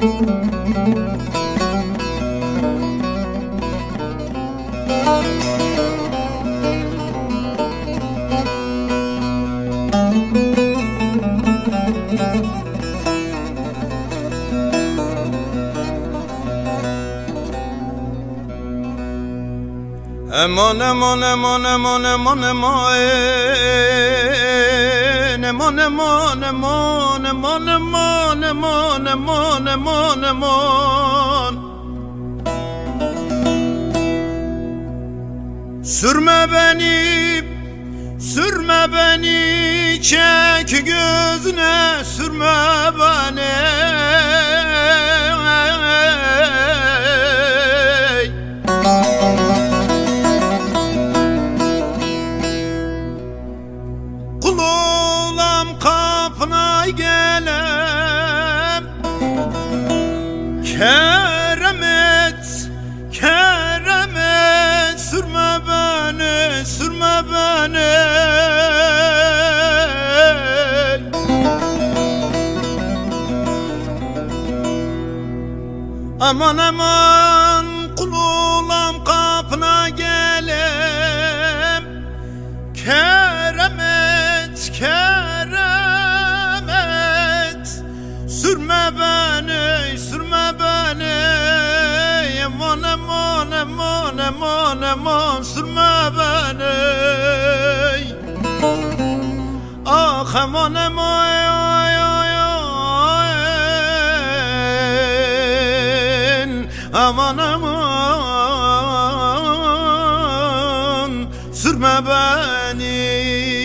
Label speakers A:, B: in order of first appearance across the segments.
A: Aman aman aman aman aman aman aman aman aman aman aman aman aman aman aman Sürme beni çek gözüne sürme beni Kul olam kapına gelem Keremet sürme beni sürme beni Aman aman kul olam kapına gelem Keremet sürme beni aman aman aman aman aman sürme beni ah aman aman aman aman sürme beni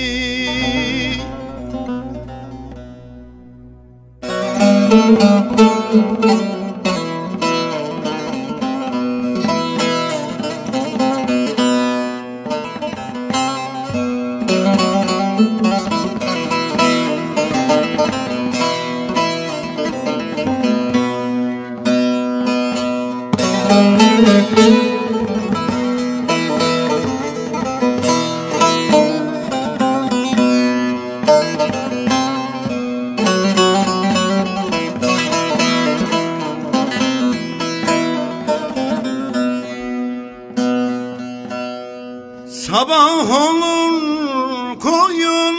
A: Sabah olur koyun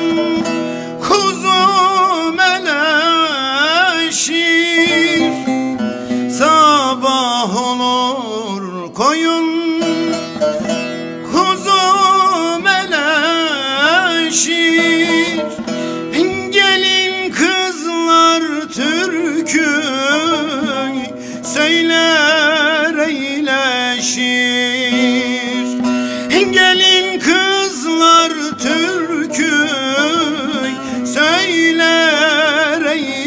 A: kuzum eleşir Sabah olur koyun kuzum eleşir Gelin kızlar türkü söyler eyleşir Gelin kızlar türkü söyler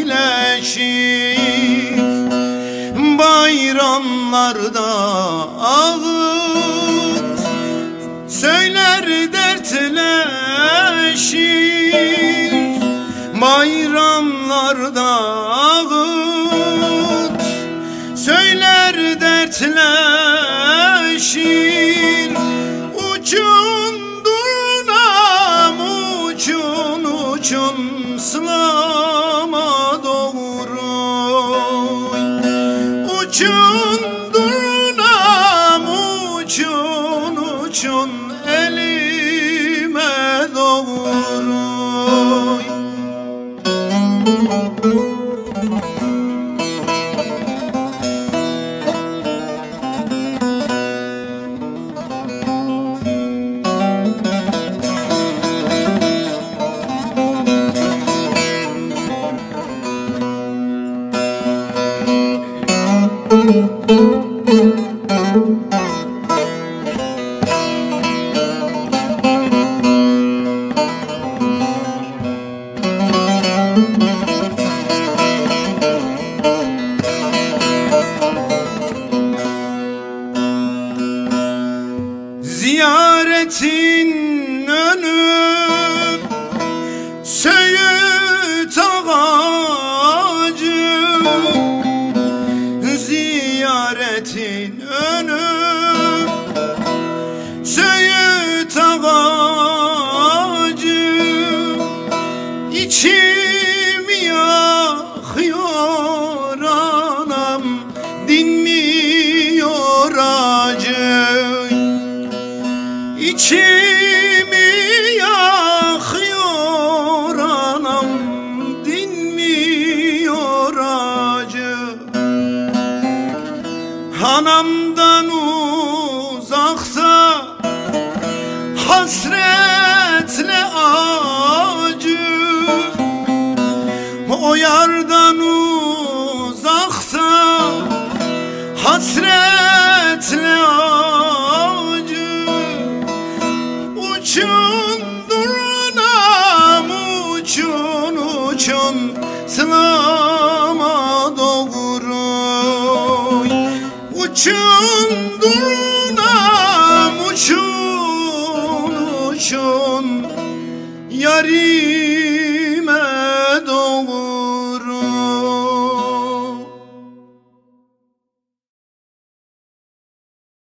A: eyleşir Bayramlarda ağıt söyler dertleşir Bayramlarda ağıt söyler dertleşir Uçun durnam uçun uçun sılama doğru Uçun durnam uçun uçun elime doğru Ziyaretin önü Söğüt ağacı Ziyaretin önü Söğüt ağacı İçim yakıyor İçimi yakıyor anam, dinmiyor acı. Anamdan uzaksa hasretle acı, o yardan uzaksa hasretle acı. Uçun durunam, uçun uçun sılama doğru. Uçun durunam, uçun uçun yarim